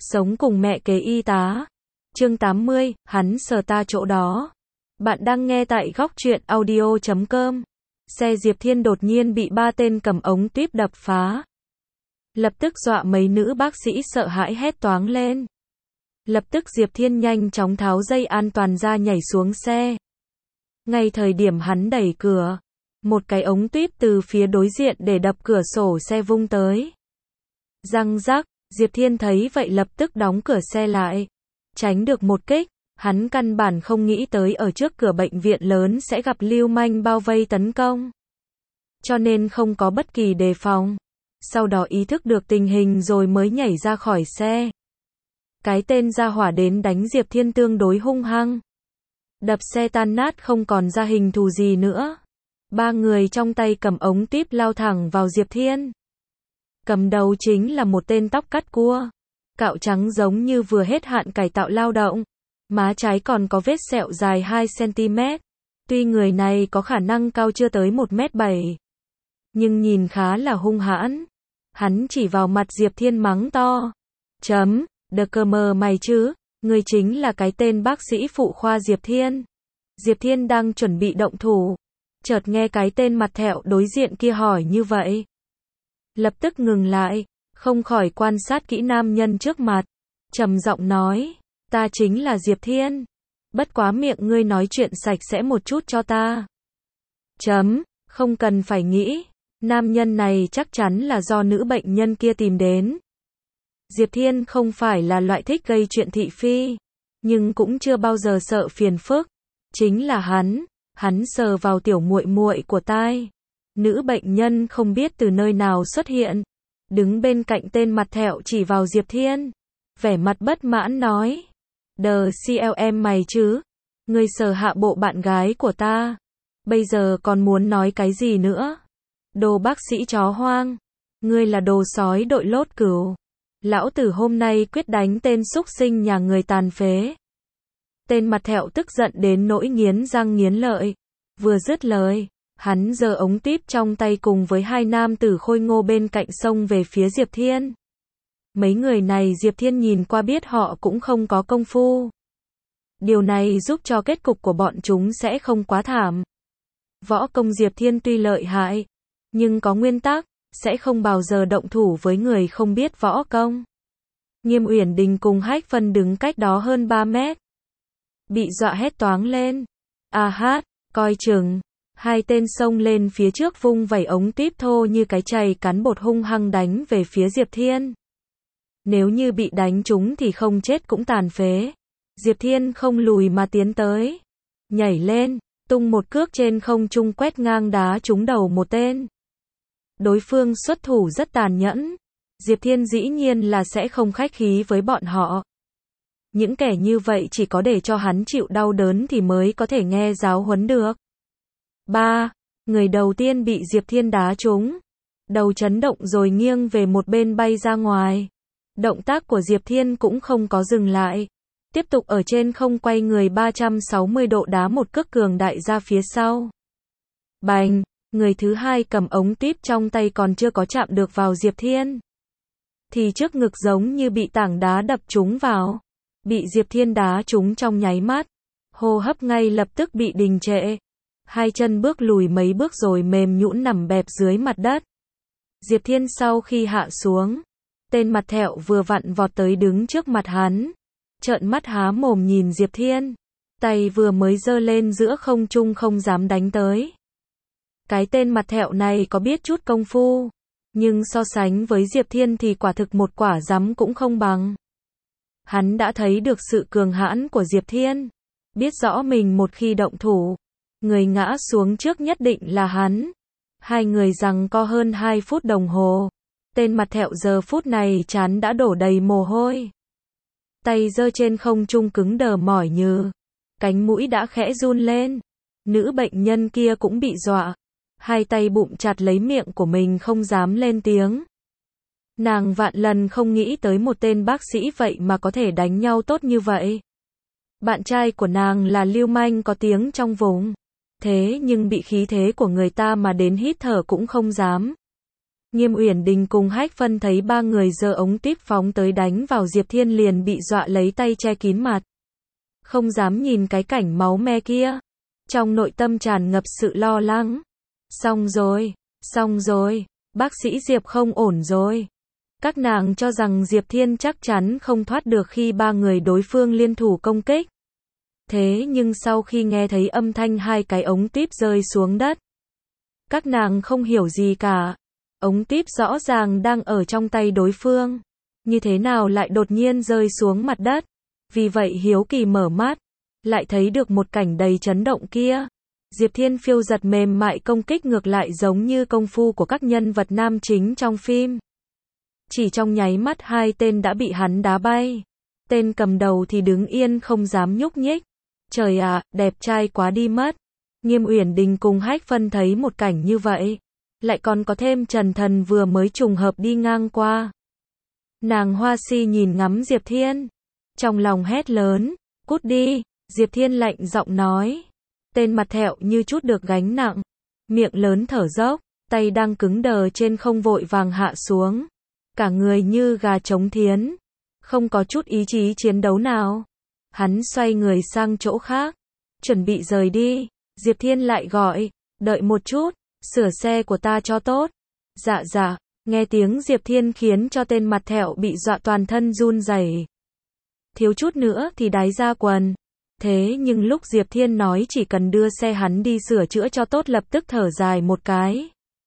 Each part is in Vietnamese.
Sống cùng mẹ kế y tá. Chương 80, hắn sờ ta chỗ đó. Bạn đang nghe tại góc truyện audio.com. Xe Diệp Thiên đột nhiên bị 3 tên cầm ống tuyếp đập phá. Lập tức dọa mấy nữ bác sĩ sợ hãi hét toáng lên. Lập tức Diệp Thiên nhanh chóng tháo dây an toàn ra nhảy xuống xe. Ngay thời điểm hắn đẩy cửa, một cái ống tuyếp từ phía đối diện để đập cửa sổ xe vung tới. Răng rắc, Diệp Thiên thấy vậy lập tức đóng cửa xe lại. Tránh được một kích, hắn căn bản không nghĩ tới ở trước cửa bệnh viện lớn sẽ gặp lưu manh bao vây tấn công. Cho nên không có bất kỳ đề phòng. Sau đó ý thức được tình hình rồi mới nhảy ra khỏi xe. Cái tên gia hỏa đến đánh Diệp Thiên tương đối hung hăng. Đập xe tan nát không còn ra hình thù gì nữa. 3 người trong tay cầm ống tuyếp lao thẳng vào Diệp Thiên. Cầm đầu chính là một tên tóc cắt cua. Cạo trắng giống như vừa hết hạn cải tạo lao động. Má trái còn có vết sẹo dài 2 cm. Tuy người này có khả năng cao chưa tới 1m7. Nhưng nhìn khá là hung hãn. Hắn chỉ vào mặt Diệp Thiên mắng to. Đờ cơ mờ mày chứ, người chính là cái tên bác sĩ phụ khoa Diệp Thiên. Diệp Thiên đang chuẩn bị động thủ. Chợt nghe cái tên mặt thẹo đối diện kia hỏi như vậy. Lập tức ngừng lại, không khỏi quan sát kỹ nam nhân trước mặt. Trầm giọng nói, ta chính là Diệp Thiên. Bất quá miệng ngươi nói chuyện sạch sẽ một chút cho ta. Không cần phải nghĩ. Nam nhân này chắc chắn là do nữ bệnh nhân kia tìm đến. Diệp Thiên không phải là loại thích gây chuyện thị phi, nhưng cũng chưa bao giờ sợ phiền phức. Chính là hắn sờ vào tiểu muội muội của tai. Nữ bệnh nhân không biết từ nơi nào xuất hiện, đứng bên cạnh tên mặt thẹo chỉ vào Diệp Thiên, vẻ mặt bất mãn nói: "Đờ CLM mày chứ, ngươi sờ hạ bộ bạn gái của ta, bây giờ còn muốn nói cái gì nữa? Đồ bác sĩ chó hoang, ngươi là đồ sói đội lốt cừu. Lão tử hôm nay quyết đánh tên súc sinh nhà người tàn phế." Tên mặt thẹo tức giận đến nỗi nghiến răng nghiến lợi. Vừa dứt lời, hắn giơ ống tuyếp trong tay cùng với 2 nam tử khôi ngô bên cạnh xông về phía Diệp Thiên. Mấy người này Diệp Thiên nhìn qua biết họ cũng không có công phu. Điều này giúp cho kết cục của bọn chúng sẽ không quá thảm. Võ công Diệp Thiên tuy lợi hại, nhưng có nguyên tắc, sẽ không bao giờ động thủ với người không biết võ công. Nghiêm Uyển Đình cùng Hách Phân đứng cách đó hơn 3 mét. Bị dọa hét toáng lên. Coi chừng. 2 tên xông lên phía trước vung vẩy ống tuyếp thô như cái chày cán bột hung hăng đánh về phía Diệp Thiên. Nếu như bị đánh trúng thì không chết cũng tàn phế. Diệp Thiên không lùi mà tiến tới. Nhảy lên, tung một cước trên không trung quét ngang đá trúng đầu một tên. Đối phương xuất thủ rất tàn nhẫn. Diệp Thiên dĩ nhiên là sẽ không khách khí với bọn họ. Những kẻ như vậy chỉ có để cho hắn chịu đau đớn thì mới có thể nghe giáo huấn được. Người đầu tiên bị Diệp Thiên đá trúng. Đầu chấn động rồi nghiêng về một bên bay ra ngoài. Động tác của Diệp Thiên cũng không có dừng lại. Tiếp tục ở trên không quay người 360 độ đá một cước cường đại ra phía sau. Bành! Người thứ hai cầm ống tuyếp trong tay còn chưa có chạm được vào Diệp Thiên, thì trước ngực giống như bị tảng đá đập trúng vào. Bị Diệp Thiên đá trúng trong nháy mắt. Hô hấp ngay lập tức bị đình trệ. 2 chân bước lùi mấy bước rồi mềm nhũn nằm bẹp dưới mặt đất. Diệp Thiên sau khi hạ xuống, tên mặt thẹo vừa vặn vọt tới đứng trước mặt hắn. Trợn mắt há mồm nhìn Diệp Thiên. Tay vừa mới giơ lên giữa không trung không dám đánh tới. Cái tên mặt thẹo này có biết chút công phu, nhưng so sánh với Diệp Thiên thì quả thực một quả giấm cũng không bằng. Hắn đã thấy được sự cường hãn của Diệp Thiên, biết rõ mình một khi động thủ, người ngã xuống trước nhất định là hắn. 2 người giằng co hơn 2 phút đồng hồ. Tên mặt thẹo giờ phút này trán đã đổ đầy mồ hôi. Tay giơ trên không trung cứng đờ mỏi nhừ. Cánh mũi đã khẽ run lên. Nữ bệnh nhân kia cũng bị dọa. 2 tay bụng chặt lấy miệng của mình không dám lên tiếng. Nàng vạn lần không nghĩ tới một tên bác sĩ vậy mà có thể đánh nhau tốt như vậy. Bạn trai của nàng là lưu manh có tiếng trong vùng. Thế nhưng bị khí thế của người ta mà đến hít thở cũng không dám. Nghiêm Uyển Đình cùng Hách Phân thấy ba người giơ ống tuýp phóng tới đánh vào Diệp Thiên liền bị dọa lấy tay che kín mặt. Không dám nhìn cái cảnh máu me kia. Trong nội tâm tràn ngập sự lo lắng. Xong rồi, bác sĩ Diệp không ổn rồi. Các nàng cho rằng Diệp Thiên chắc chắn không thoát được khi ba người đối phương liên thủ công kích. Thế nhưng sau khi nghe thấy âm thanh hai cái ống tuýp rơi xuống đất, các nàng không hiểu gì cả. Ống tuýp rõ ràng đang ở trong tay đối phương, như thế nào lại đột nhiên rơi xuống mặt đất. Vì vậy hiếu kỳ mở mắt, lại thấy được một cảnh đầy chấn động kia. Diệp Thiên phiêu giật mềm mại công kích ngược lại giống như công phu của các nhân vật nam chính trong phim. Chỉ trong nháy mắt hai tên đã bị hắn đá bay. Tên cầm đầu thì đứng yên không dám nhúc nhích. Trời ạ, đẹp trai quá đi mất. Nghiêm Uyển Đình cùng Hách Phân thấy một cảnh như vậy. Lại còn có thêm Trần Thần vừa mới trùng hợp đi ngang qua. Nàng hoa si nhìn ngắm Diệp Thiên. Trong lòng hét lớn, cút đi. Diệp Thiên lạnh giọng nói. Tên mặt thẹo như chút được gánh nặng. Miệng lớn thở dốc, tay đang cứng đờ trên không vội vàng hạ xuống. Cả người như gà trống thiến. Không có chút ý chí chiến đấu nào. Hắn xoay người sang chỗ khác. Chuẩn bị rời đi. Diệp Thiên lại gọi. Đợi một chút. Sửa xe của ta cho tốt. Dạ. Nghe tiếng Diệp Thiên khiến cho tên mặt thẹo bị dọa toàn thân run rẩy. Thiếu chút nữa thì đáy ra quần. Thế nhưng lúc Diệp Thiên nói chỉ cần đưa xe hắn đi sửa chữa cho tốt lập tức thở dài một cái.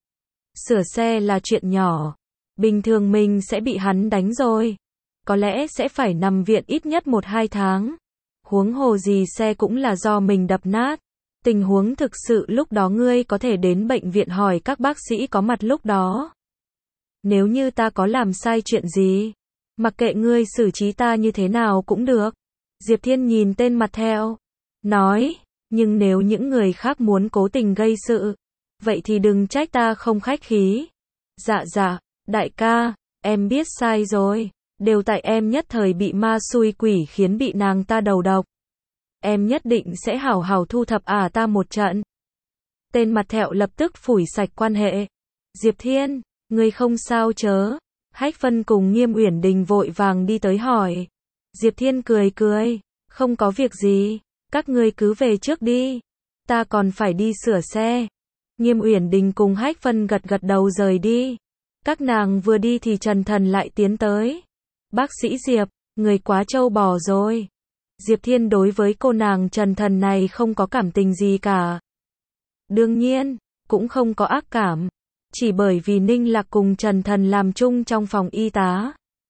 Sửa xe là chuyện nhỏ. Bình thường mình sẽ bị hắn đánh rồi. Có lẽ sẽ phải nằm viện ít nhất 1-2 tháng. Huống hồ gì xe cũng là do mình đập nát. Tình huống thực sự lúc đó ngươi có thể đến bệnh viện hỏi các bác sĩ có mặt lúc đó. Nếu như ta có làm sai chuyện gì, mặc kệ ngươi xử trí ta như thế nào cũng được. Diệp Thiên nhìn tên mặt theo, nói, nhưng nếu những người khác muốn cố tình gây sự, vậy thì đừng trách ta không khách khí. Dạ, đại ca, em biết sai rồi, đều tại em nhất thời bị ma xui quỷ khiến bị nàng ta đầu độc. Em nhất định sẽ hảo hảo thu thập ta một trận. Tên mặt thẹo lập tức phủi sạch quan hệ. Diệp Thiên, ngươi không sao chớ? Hách Phân cùng Nghiêm Uyển Đình vội vàng đi tới hỏi. Diệp Thiên cười, không có việc gì, các ngươi cứ về trước đi, ta còn phải đi sửa xe. Nghiêm Uyển Đình cùng Hách Phân gật đầu rời đi. Các nàng vừa đi thì Trần Thần lại tiến tới. Bác sĩ Diệp, người quá trâu bò rồi. Diệp Thiên đối với cô nàng Trần Thần này không có cảm tình gì cả. Đương nhiên, cũng không có ác cảm. Chỉ bởi vì Ninh Lạc cùng Trần Thần làm chung trong phòng y tá.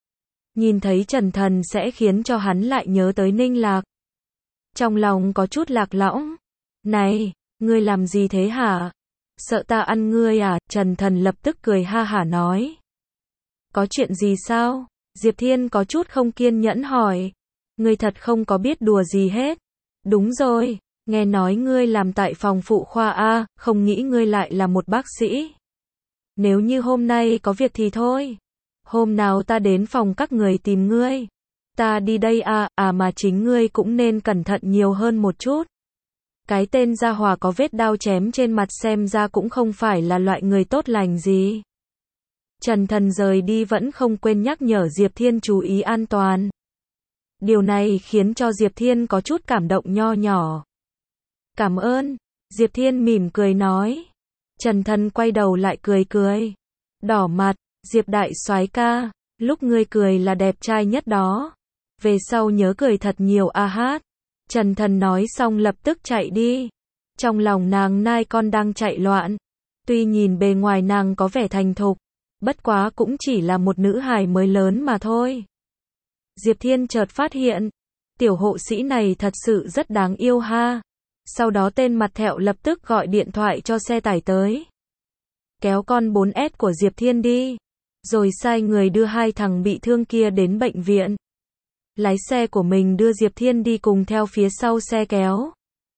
Nhìn thấy Trần Thần sẽ khiến cho hắn lại nhớ tới Ninh Lạc. Trong lòng có chút lạc lõng. Này, ngươi làm gì thế hả? Sợ ta ăn ngươi à? Trần Thần lập tức cười ha hả nói. Có chuyện gì sao? Diệp Thiên có chút không kiên nhẫn hỏi. Ngươi thật không có biết đùa gì hết. Đúng rồi, nghe nói ngươi làm tại phòng phụ khoa không nghĩ ngươi lại là một bác sĩ. Nếu như hôm nay có việc thì thôi. Hôm nào ta đến phòng các người tìm ngươi. Ta đi đây mà chính ngươi cũng nên cẩn thận nhiều hơn một chút. Cái tên gia hỏa có vết đao chém trên mặt xem ra cũng không phải là loại người tốt lành gì. Trần Thần rời đi vẫn không quên nhắc nhở Diệp Thiên chú ý an toàn. Điều này khiến cho Diệp Thiên có chút cảm động nho nhỏ. Cảm ơn. Diệp Thiên mỉm cười nói. Trần Thần quay đầu lại cười. Đỏ mặt. Diệp đại soái ca, lúc ngươi cười là đẹp trai nhất đó. Về sau nhớ cười thật nhiều hát. Trần Thần nói xong lập tức chạy đi. Trong lòng nàng nai con đang chạy loạn. Tuy nhìn bề ngoài nàng có vẻ thành thục, bất quá cũng chỉ là một nữ hài mới lớn mà thôi. Diệp Thiên chợt phát hiện, tiểu hộ sĩ này thật sự rất đáng yêu ha. Sau đó tên mặt thẹo lập tức gọi điện thoại cho xe tải tới. Kéo con 4S của Diệp Thiên đi. Rồi sai người đưa hai thằng bị thương kia đến bệnh viện. Lái xe của mình đưa Diệp Thiên đi cùng theo phía sau xe kéo.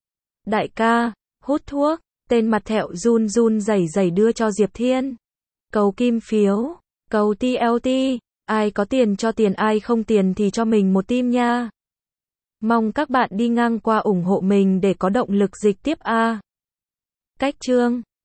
Đại ca, hút thuốc, tên mặt thẹo run rẩy đưa cho Diệp Thiên. Cầu kim phiếu, cầu TLT, ai có tiền cho tiền, ai không tiền thì cho mình một tim nha. Mong các bạn đi ngang qua ủng hộ mình để có động lực dịch tiếp Cách chương